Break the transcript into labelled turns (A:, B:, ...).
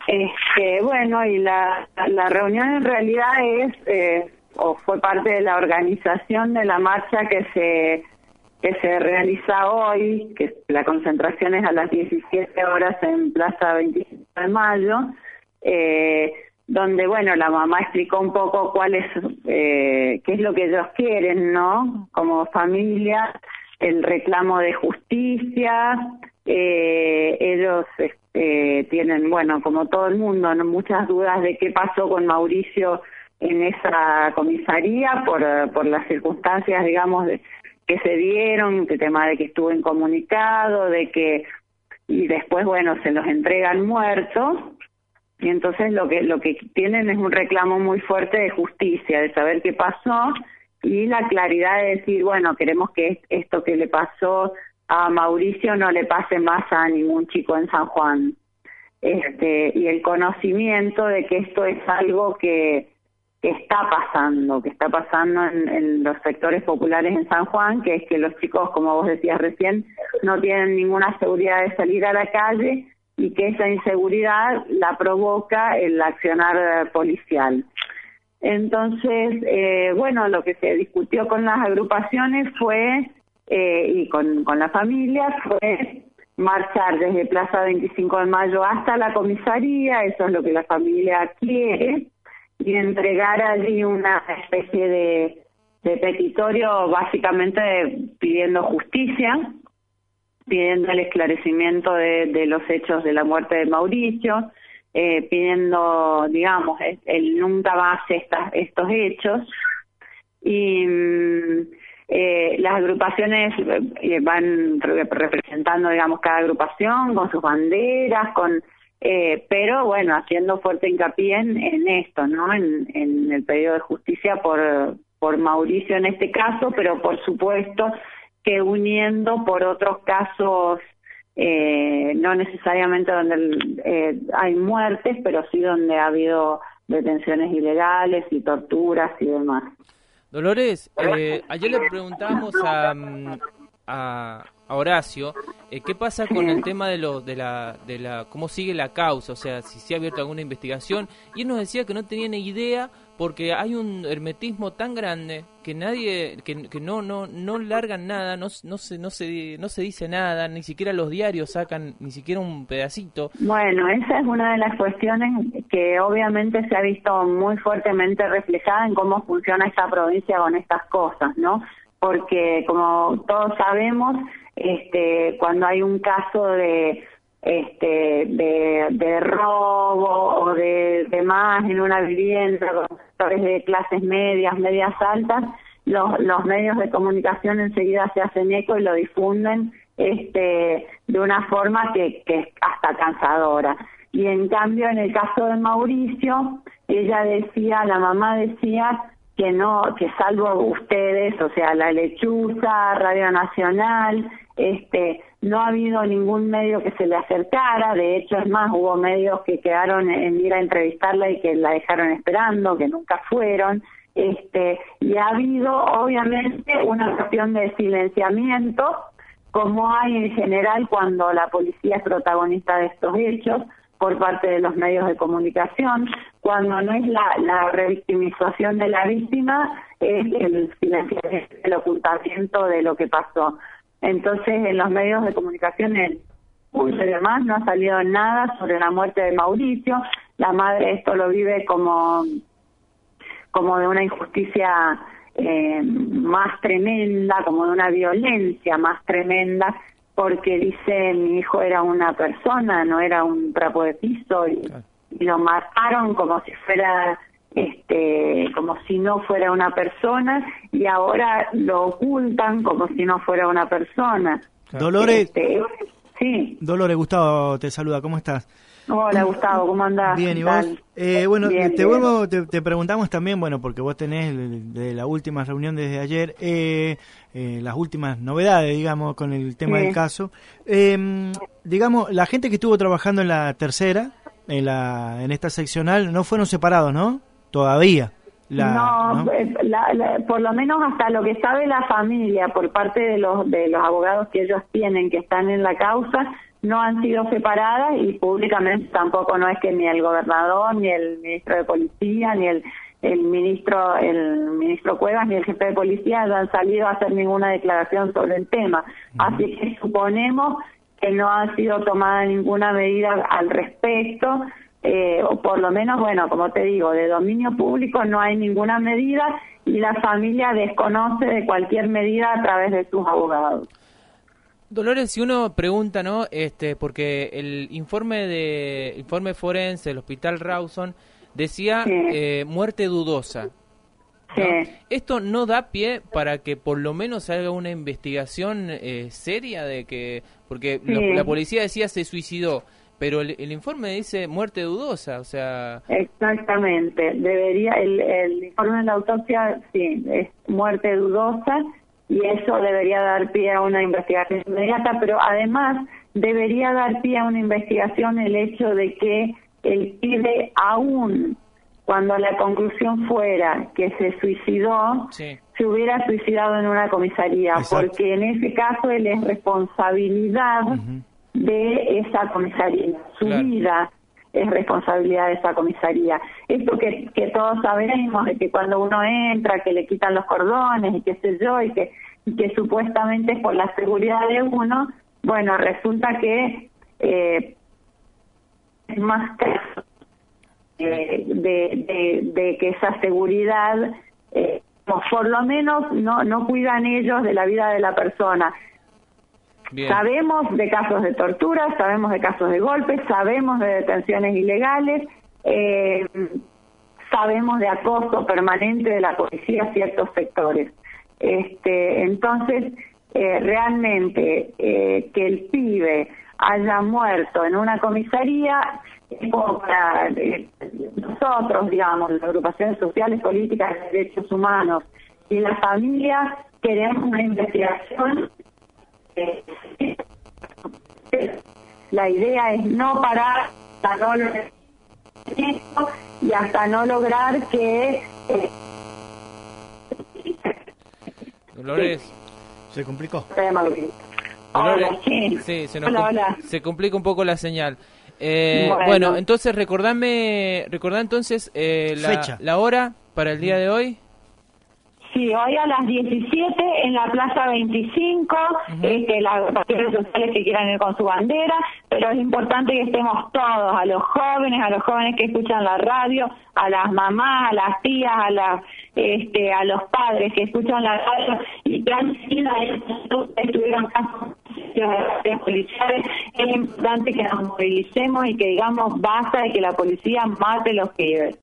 A: Bueno, y la reunión en realidad o fue parte de la organización de la marcha que se realiza hoy, que la concentración es a las 17 horas en Plaza 25 de Mayo, donde, bueno, la mamá explicó un poco qué es lo que ellos quieren, ¿no? Como familia, el reclamo de justicia. Ellos tienen, bueno, como todo el mundo, ¿no?, muchas dudas de qué pasó con Mauricio en esa comisaría por las circunstancias, digamos, que se dieron, el tema de que estuvo incomunicado, y después, bueno, se los entregan muertos. Y entonces lo que tienen es un reclamo muy fuerte de justicia, de saber qué pasó, y la claridad de decir, bueno, queremos que esto que le pasó a Mauricio no le pase más a ningún chico en San Juan. Y el conocimiento de que esto es algo que está pasando en los sectores populares en San Juan, que es que los chicos, como vos decías recién, no tienen ninguna seguridad de salir a la calle, y que esa inseguridad la provoca el accionar policial. Entonces, bueno, lo que se discutió con las agrupaciones fue, y con la familia, fue marchar desde Plaza 25 de Mayo hasta la comisaría, eso es lo que la familia quiere, y entregar allí una especie de petitorio, básicamente pidiendo justicia, pidiendo el esclarecimiento de los hechos de la muerte de Mauricio, pidiendo, digamos, el nunca más estos hechos. Y las agrupaciones van representando, digamos, cada agrupación con sus banderas, pero bueno, haciendo fuerte hincapié en esto, ¿no? En el pedido de justicia por Mauricio en este caso, pero por supuesto que uniendo por otros casos, no necesariamente donde hay muertes, pero sí donde ha habido detenciones ilegales y torturas y demás.
B: Dolores, ayer le preguntábamos a Horacio qué pasa con el tema de la cómo sigue la causa, o sea, si se ha abierto alguna investigación, y él nos decía que no tenía ni idea porque hay un hermetismo tan grande que nadie, que no largan nada, no se dice nada, ni siquiera los diarios sacan ni siquiera un pedacito.
A: Bueno, esa es una de las cuestiones que obviamente se ha visto muy fuertemente reflejada en cómo funciona esta provincia con estas cosas, ¿no? Porque como todos sabemos, cuando hay un caso de robo o de más en una vivienda con sectores de clases medias altas, los medios de comunicación enseguida se hacen eco y lo difunden de una forma que es hasta cansadora. Y en cambio, en el caso de Mauricio, la mamá decía que no, que salvo ustedes, o sea, La Lechuza, Radio Nacional, no ha habido ningún medio que se le acercara. De hecho, es más, hubo medios que quedaron en ir a entrevistarla y que la dejaron esperando, que nunca fueron. Y ha habido, obviamente, una cuestión de silenciamiento, como hay en general cuando la policía es protagonista de estos hechos, por parte de los medios de comunicación. Cuando no es la revictimización de la víctima, es el silenciamiento, el ocultamiento de lo que pasó. Entonces, en los medios de comunicación, y demás, no ha salido nada sobre la muerte de Mauricio. La madre esto lo vive como de una injusticia más tremenda, como de una violencia más tremenda, porque dice, mi hijo era una persona, no era un trapo de piso, y lo mataron como si fuera, como si no fuera una persona, y ahora lo ocultan como si no fuera una persona.
C: Dolores,
A: sí.
C: Dolores, Gustavo te saluda, ¿cómo estás?
A: Hola Gustavo, ¿cómo andás?
C: Bien, ¿y vos? Bueno,
A: bien,
C: te preguntamos también, bueno, porque vos tenés de la última reunión desde ayer, las últimas novedades, digamos, con el tema del caso. Digamos, la gente que estuvo trabajando en la tercera, en esta seccional, no fueron separados, ¿no? Todavía.
A: ¿no? Por lo menos hasta lo que sabe la familia, por parte de los abogados que ellos tienen, que están en la causa, no han sido separadas y públicamente tampoco, no es que ni el gobernador, ni el ministro de policía, ni el ministro Cuevas, ni el jefe de policía hayan salido a hacer ninguna declaración sobre el tema. Así que suponemos que no ha sido tomada ninguna medida al respecto, o por lo menos, bueno, como te digo, de dominio público no hay ninguna medida y la familia desconoce de cualquier medida a través de sus abogados.
B: Dolores, si uno pregunta, ¿no? Porque el informe forense del Hospital Rawson decía muerte dudosa, ¿no?
A: Sí.
B: ¿Esto no da pie para que por lo menos haga una investigación seria de que, porque la policía decía se suicidó, pero el informe dice muerte dudosa, o sea...
A: Exactamente, debería, el informe de la autopsia, sí, es muerte dudosa, y eso debería dar pie a una investigación inmediata, pero además debería dar pie a una investigación el hecho de que el pibe, aún cuando la conclusión fuera que se suicidó, se hubiera suicidado en una comisaría. Exacto. Porque en ese caso él es responsabilidad de esa comisaría, su vida es responsabilidad de esa comisaría. Esto que todos sabemos, de que cuando uno entra, que le quitan los cordones y qué sé yo, y que supuestamente es por la seguridad de uno, bueno, resulta que es más caso de que esa seguridad, por lo menos no cuidan ellos de la vida de la persona. Bien. Sabemos de casos de tortura, sabemos de casos de golpes, sabemos de detenciones ilegales, sabemos de acoso permanente de la policía a ciertos sectores. Entonces, realmente que el pibe haya muerto en una comisaría es como para nosotros, digamos, las agrupaciones sociales, políticas de derechos humanos y la familia, queremos una investigación. La idea es no parar hasta no lograr esto y hasta no lograr que
B: Dolores
C: se complicó.
B: Dolores, sí, se complica un poco la señal. Bueno, entonces recordame entonces la hora para el día de hoy.
A: Sí, hoy a las 17 en la Plaza 25, las agrupaciones sociales que quieran ir con su bandera, pero es importante que estemos todos, a los jóvenes que escuchan la radio, a las mamás, a las tías, a los padres que escuchan la radio y que han sido estuvieron casos policiales. Es importante que nos movilicemos y que digamos basta de que la policía mate los pibes.